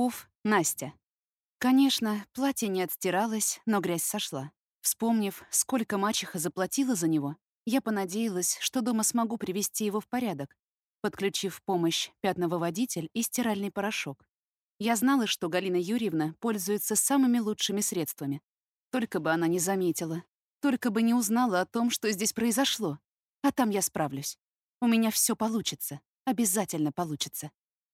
Уф, Настя. Конечно, платье не отстиралось, но грязь сошла. Вспомнив, сколько мачеха заплатила за него, я понадеялась, что дома смогу привести его в порядок, подключив в помощь пятновыводитель и стиральный порошок. Я знала, что Галина Юрьевна пользуется самыми лучшими средствами. Только бы она не заметила. Только бы не узнала о том, что здесь произошло. А там я справлюсь. У меня все получится. Обязательно получится.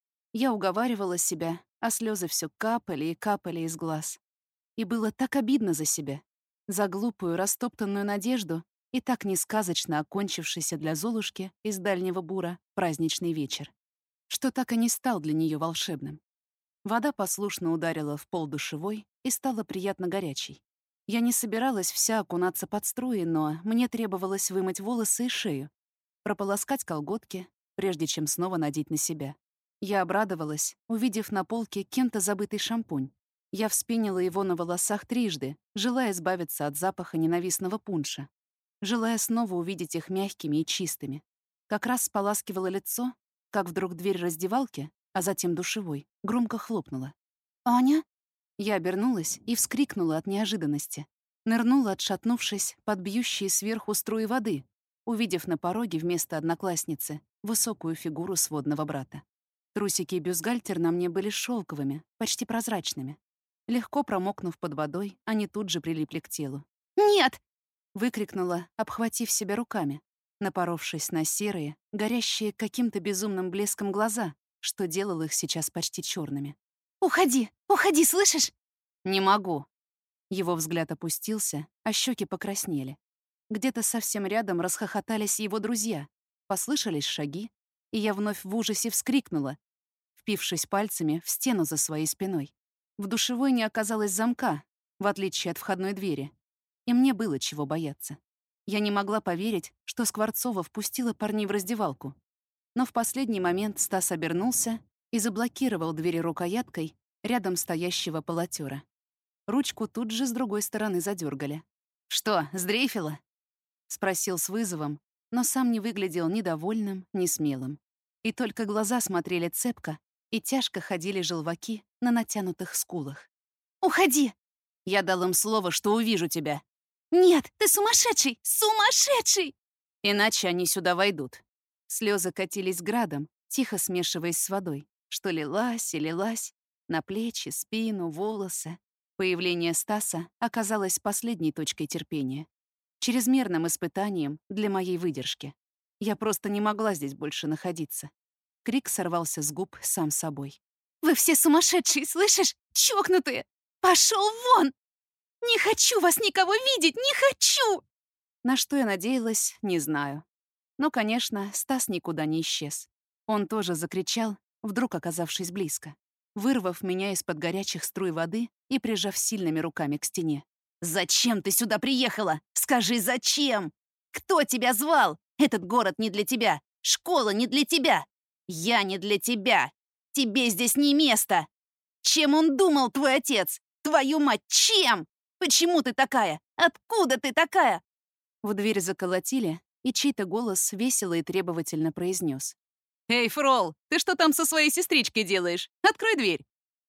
Я уговаривала себя, а слезы все капали и капали из глаз. И было так обидно за себя, за глупую, растоптанную надежду и так несказочно окончившийся для Золушки из Дальнего Бура праздничный вечер, что так и не стал для нее волшебным. Вода послушно ударила в пол душевой и стала приятно горячей. Я не собиралась вся окунаться под струи, но мне требовалось вымыть волосы и шею, прополоскать колготки, прежде чем снова надеть на себя. Я обрадовалась, увидев на полке кем-то забытый шампунь. Я вспенила его на волосах трижды, желая избавиться от запаха ненавистного пунша, желая снова увидеть их мягкими и чистыми. Как раз споласкивала лицо, как вдруг дверь раздевалки, а затем душевой, громко хлопнула. «Аня?» Я обернулась и вскрикнула от неожиданности. Нырнула, отшатнувшись, под бьющие сверху струи воды, увидев на пороге вместо одноклассницы высокую фигуру сводного брата. Трусики и бюстгальтер на мне были шелковыми, почти прозрачными. Легко промокнув под водой, они тут же прилипли к телу. «Нет!» — выкрикнула, обхватив себя руками, напоровшись на серые, горящие каким-то безумным блеском глаза, что делало их сейчас почти черными. «Уходи! Уходи, слышишь?» «Не могу». Его взгляд опустился, а щеки покраснели. Где-то совсем рядом расхохотались его друзья. Послышались шаги, и я вновь в ужасе вскрикнула, впившись пальцами в стену за своей спиной. В душевой не оказалось замка, в отличие от входной двери. И мне было чего бояться. Я не могла поверить, что Скворцова впустила парней в раздевалку. Но в последний момент Стас обернулся и заблокировал двери рукояткой рядом стоящего полотера. Ручку тут же с другой стороны задергали. «Что, сдрейфила?» — спросил с вызовом, но сам не выглядел ни довольным, ни смелым. И только глаза смотрели цепко, и тяжко ходили желваки на натянутых скулах. «Уходи!» «Я дал им слово, что увижу тебя. «Нет, ты сумасшедший! Сумасшедший!» Иначе они сюда войдут». Слезы катились градом, тихо смешиваясь с водой, что лилась и лилась на плечи, спину, волосы. Появление Стаса оказалось последней точкой терпения, чрезмерным испытанием для моей выдержки. Я просто не могла здесь больше находиться. Крик сорвался с губ сам собой. «Вы все сумасшедшие, слышишь? Чокнутые! Пошел вон! Не хочу вас никого видеть! Не хочу!» На что я надеялась, не знаю. Но, конечно, Стас никуда не исчез. Он тоже закричал, вдруг оказавшись близко, вырвав меня из-под горячих струй воды и прижав сильными руками к стене. «Зачем ты сюда приехала? Скажи, зачем? Кто тебя звал? Этот город не для тебя. Школа не для тебя. Я не для тебя. Тебе здесь не место. Чем он думал, твой отец? Твою мать, чем? Почему ты такая? Откуда ты такая?» В дверь заколотили, и чей-то голос весело и требовательно произнес: «Эй, Фрол, ты что там со своей сестричкой делаешь? Открой дверь!»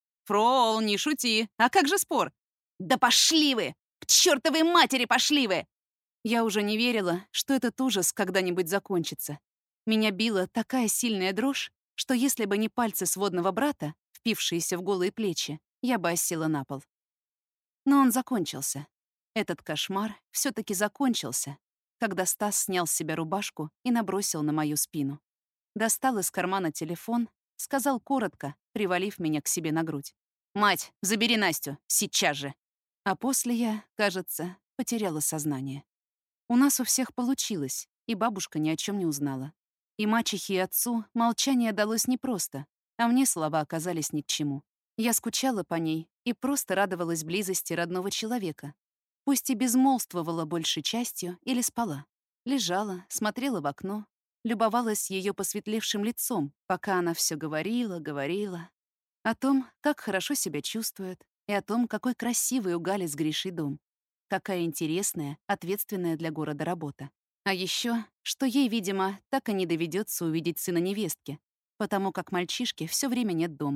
«Фрол, не шути. А как же спор?» «Да пошли вы! К чертовой матери пошли вы!» Я уже не верила, что этот ужас когда-нибудь закончится. Меня била такая сильная дрожь, что если бы не пальцы сводного брата, впившиеся в голые плечи, я бы осела на пол. Но он закончился. Этот кошмар все-таки закончился, когда Стас снял с себя рубашку и набросил на мою спину. Достал из кармана телефон, сказал коротко, привалив меня к себе на грудь: «Мать, забери Настю, сейчас же!» А после я, кажется, потеряла сознание. У нас у всех получилось, и бабушка ни о чем не узнала. И мачехе, и отцу молчание далось непросто, а мне слова оказались ни к чему. Я скучала по ней и просто радовалась близости родного человека. Пусть и безмолвствовала большей частью или спала. Лежала, смотрела в окно, любовалась ее посветлевшим лицом, пока она все говорила о том, как хорошо себя чувствует, и о том, какой красивый у Гали с Гришей дом. Какая интересная, ответственная для города работа. А еще, что ей, видимо, так и не доведется увидеть сына невестки, потому как мальчишки все время нет дома.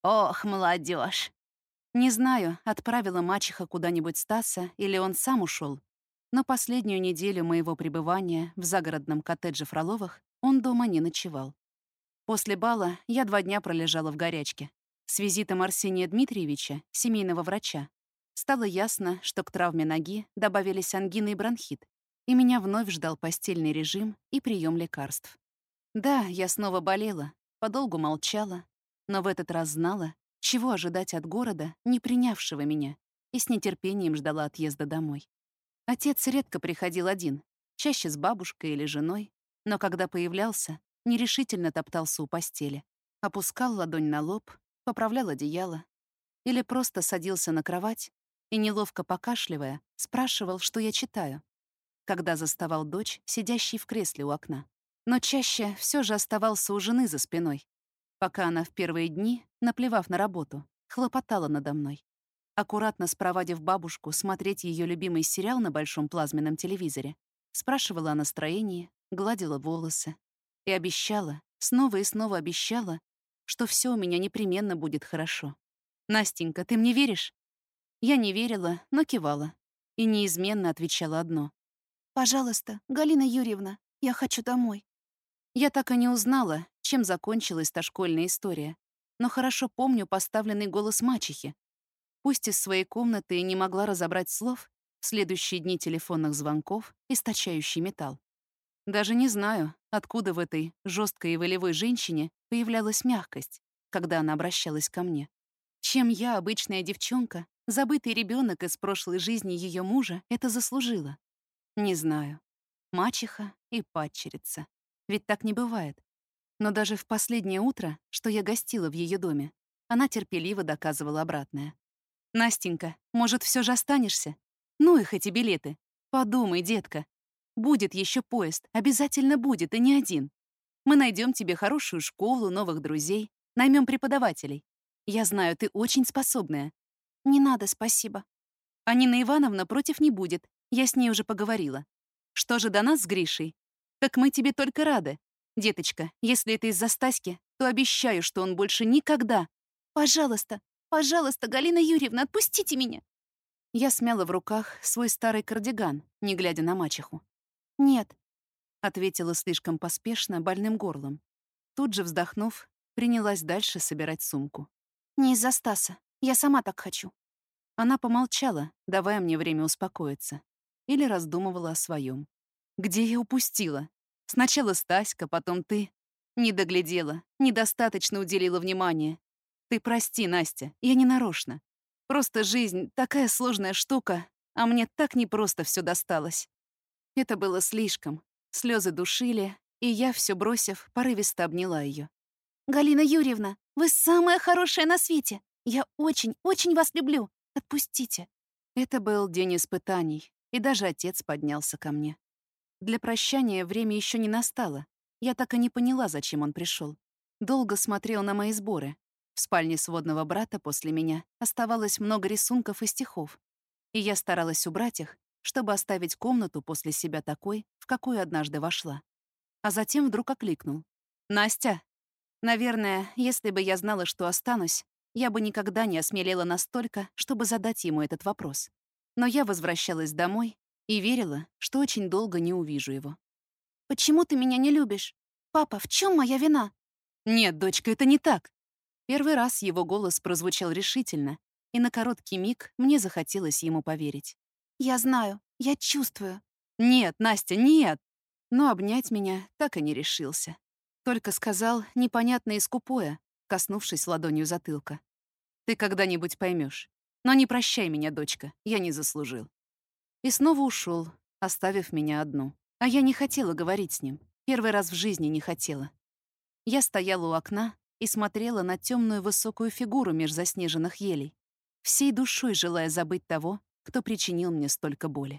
Ох, молодежь! Не знаю, отправила мачеха куда-нибудь Стаса или он сам ушел, но последнюю неделю моего пребывания в загородном коттедже Фроловых он дома не ночевал. После бала я 2 дня пролежала в горячке. С визитом Арсения Дмитриевича, семейного врача, стало ясно, что к травме ноги добавились ангина и бронхит, и меня вновь ждал постельный режим и прием лекарств. Да, я снова болела, подолгу молчала, но в этот раз знала, чего ожидать от города, не принявшего меня, и с нетерпением ждала отъезда домой. Отец редко приходил один, чаще с бабушкой или женой, но когда появлялся, нерешительно топтался у постели, опускал ладонь на лоб, поправлял одеяло или просто садился на кровать и, неловко покашливая, спрашивал, что я читаю, когда заставал дочь, сидящей в кресле у окна. Но чаще все же оставался у жены за спиной, пока она в первые дни, наплевав на работу, хлопотала надо мной. Аккуратно спровадив бабушку смотреть ее любимый сериал на большом плазменном телевизоре, спрашивала о настроении, гладила волосы и обещала, снова и снова обещала, что все у меня непременно будет хорошо. «Настенька, ты мне веришь?» Я не верила, но кивала и неизменно отвечала одно. Пожалуйста, Галина Юрьевна, я хочу домой. Я так и не узнала, чем закончилась та школьная история, но хорошо помню поставленный голос мачехи. Пусть из своей комнаты и не могла разобрать слов, в следующие дни телефонных звонков, источающий металл. Даже не знаю, откуда в этой жесткой и волевой женщине появлялась мягкость, когда она обращалась ко мне. Чем я, обычная девчонка, забытый ребенок из прошлой жизни ее мужа, это заслужила? Не знаю. Мачеха и падчерица. Ведь так не бывает. Но даже в последнее утро, что я гостила в ее доме, она терпеливо доказывала обратное. «Настенька, может, все же останешься? Ну их эти билеты. Подумай, детка. Будет еще поезд, обязательно будет, и не один. Мы найдем тебе хорошую школу, новых друзей, наймем преподавателей. Я знаю, ты очень способная. Не надо, спасибо. А Нина Ивановна против не будет, я с ней уже поговорила. Что же до нас с Гришей? Так мы тебе только рады. Деточка, если это из-за Стаськи, то обещаю, что он больше никогда. Пожалуйста, пожалуйста, Галина Юрьевна, отпустите меня. Я смяла в руках свой старый кардиган, не глядя на мачеху. Нет. Ответила слишком поспешно, больным горлом. Тут же, вздохнув, принялась дальше собирать сумку. Не из-за Стаса. Я сама так хочу. Она помолчала, давая мне время успокоиться. Или раздумывала о своем. Где я упустила? Сначала Стаська, потом ты. Не доглядела, недостаточно уделила внимания. Ты прости, Настя, я не нарочно. Просто жизнь — такая сложная штука, а мне так непросто все досталось. Это было слишком. Слезы душили, и я, все бросив, порывисто обняла ее. Галина Юрьевна, вы самая хорошая на свете. Я очень, очень вас люблю. Отпустите. Это был день испытаний, и даже отец поднялся ко мне. Для прощания время еще не настало. Я так и не поняла, зачем он пришел. Долго смотрел на мои сборы. В спальне сводного брата после меня оставалось много рисунков и стихов, и я старалась убрать их, чтобы оставить комнату после себя такой, в какую однажды вошла. А затем вдруг окликнул. «Настя!» Наверное, если бы я знала, что останусь, я бы никогда не осмелела настолько, чтобы задать ему этот вопрос. Но я возвращалась домой и верила, что очень долго не увижу его. Почему ты меня не любишь? Папа, в чем моя вина? «Нет, дочка, это не так!» Первый раз его голос прозвучал решительно, и на короткий миг мне захотелось ему поверить. Я знаю, я чувствую. «Нет, Настя, нет!» Но обнять меня так и не решился. Только сказал непонятно и скупое, коснувшись ладонью затылка. «Ты когда-нибудь поймешь. Но не прощай меня, дочка, я не заслужил». И снова ушел, оставив меня одну. А я не хотела говорить с ним. Первый раз в жизни не хотела. Я стояла у окна и смотрела на темную высокую фигуру меж заснеженных елей, всей душой желая забыть того, кто причинил мне столько боли.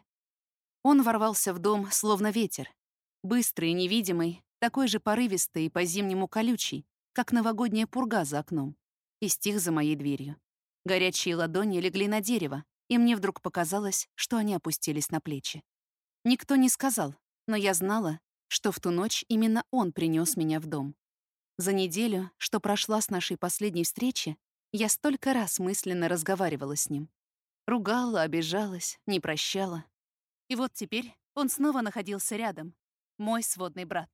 Он ворвался в дом, словно ветер. Быстрый и невидимый, такой же порывистый и по-зимнему колючий, как новогодняя пурга за окном, и стих за моей дверью. Горячие ладони легли на дерево, и мне вдруг показалось, что они опустились на плечи. Никто не сказал, но я знала, что в ту ночь именно он принес меня в дом. За неделю, что прошла с нашей последней встречи, Я столько раз мысленно разговаривала с ним. Ругала, обижалась, не прощала. И вот теперь он снова находился рядом. Мой сводный брат.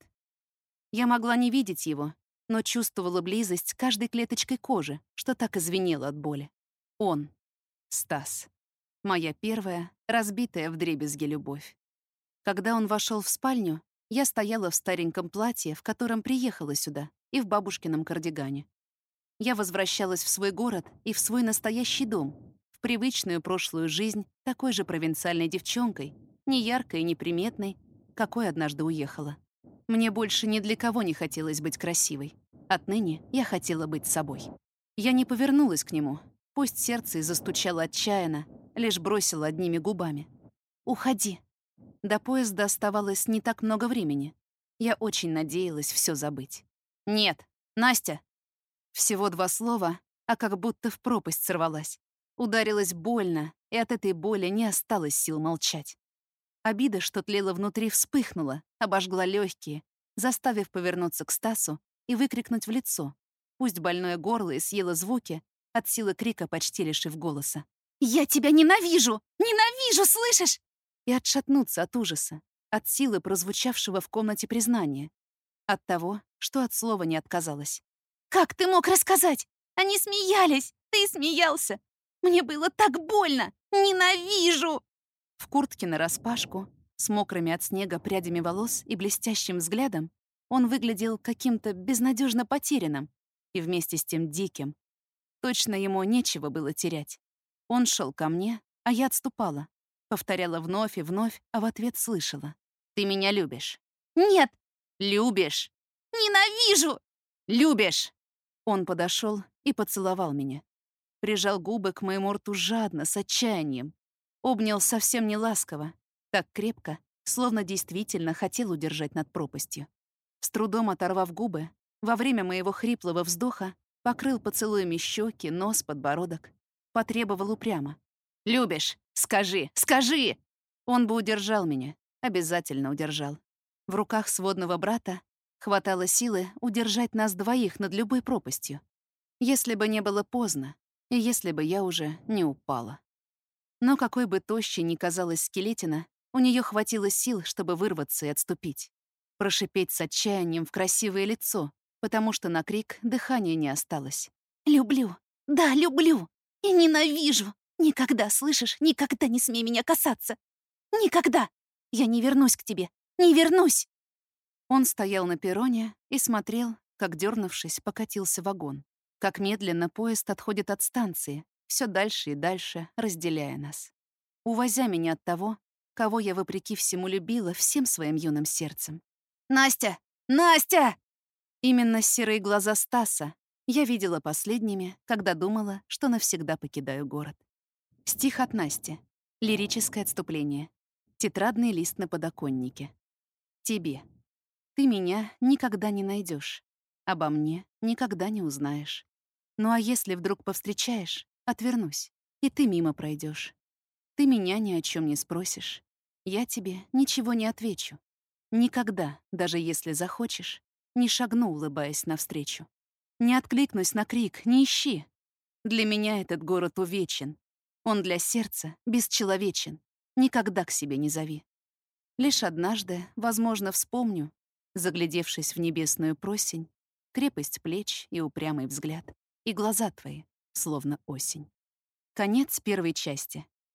Я могла не видеть его, но чувствовала близость каждой клеточкой кожи, что так и звенело от боли. Он. Стас. Моя первая, разбитая вдребезги любовь. Когда он вошел в спальню, я стояла в стареньком платье, в котором приехала сюда, и в бабушкином кардигане. Я возвращалась в свой город и в свой настоящий дом, в привычную прошлую жизнь такой же провинциальной девчонкой, не яркой и неприметной, какой однажды уехала. Мне больше ни для кого не хотелось быть красивой. Отныне я хотела быть собой. Я не повернулась к нему, пусть сердце и застучало отчаянно, лишь бросила одними губами. «Уходи». До поезда оставалось не так много времени. Я очень надеялась все забыть. «Нет, Настя!» Всего 2 слова, а как будто в пропасть сорвалась. Ударилась больно, и от этой боли не осталось сил молчать. Обида, что тлела внутри, вспыхнула, обожгла легкие, заставив повернуться к Стасу и выкрикнуть в лицо. Пусть больное горло и съело звуки, от силы крика почти лишив голоса. «Я тебя ненавижу! Ненавижу, слышишь?» И отшатнуться от ужаса, от силы прозвучавшего в комнате признания, от того, что от слова не отказалась. «Как ты мог рассказать? Они смеялись! Ты смеялся! Мне было так больно! Ненавижу!» В куртке нараспашку, с мокрыми от снега прядями волос и блестящим взглядом, он выглядел каким-то безнадежно потерянным и вместе с тем диким. Точно ему нечего было терять. Он шел ко мне, а я отступала. Повторяла вновь и вновь, а в ответ слышала. «Ты меня любишь». «Нет! «Любишь». Ненавижу!» «Любишь». Он подошел и поцеловал меня. Прижал губы к моему рту жадно, с отчаянием. Обнял совсем не ласково, так крепко, словно действительно хотел удержать над пропастью. С трудом оторвав губы, во время моего хриплого вздоха покрыл поцелуями щеки, нос, подбородок. Потребовал упрямо. «Любишь? Скажи! Скажи!» Он бы удержал меня, обязательно удержал. В руках сводного брата хватало силы удержать нас двоих над любой пропастью. Если бы не было поздно, и если бы я уже не упала. Но какой бы тощей ни казалась скелетина, у нее хватило сил, чтобы вырваться и отступить. Прошипеть с отчаянием в красивое лицо, потому что на крик дыхания не осталось. «Люблю! Да, люблю! И ненавижу! Никогда, слышишь, никогда не смей меня касаться! Никогда! Я не вернусь к тебе! Не вернусь!» Он стоял на перроне и смотрел, как, дернувшись, покатился вагон. Как медленно поезд отходит от станции, все дальше и дальше, разделяя нас. Увозя меня от того, кого я, вопреки всему, любила всем своим юным сердцем. «Настя! Настя!» Именно серые глаза Стаса я видела последними, когда думала, что навсегда покидаю город. Стих от Насти. Лирическое отступление. Тетрадный лист на подоконнике. Тебе. Ты меня никогда не найдешь, обо мне никогда не узнаешь. Ну а если вдруг повстречаешь, отвернусь, и ты мимо пройдешь. Ты меня ни о чем не спросишь. Я тебе ничего не отвечу. Никогда, даже если захочешь, не шагну, улыбаясь навстречу. Не откликнусь на крик, не ищи. Для меня этот город увечен. Он для сердца бесчеловечен. Никогда к себе не зови. Лишь однажды, возможно, вспомню, заглядевшись в небесную просень, крепость плеч и упрямый взгляд, и глаза твои, словно осень. Конец первой части.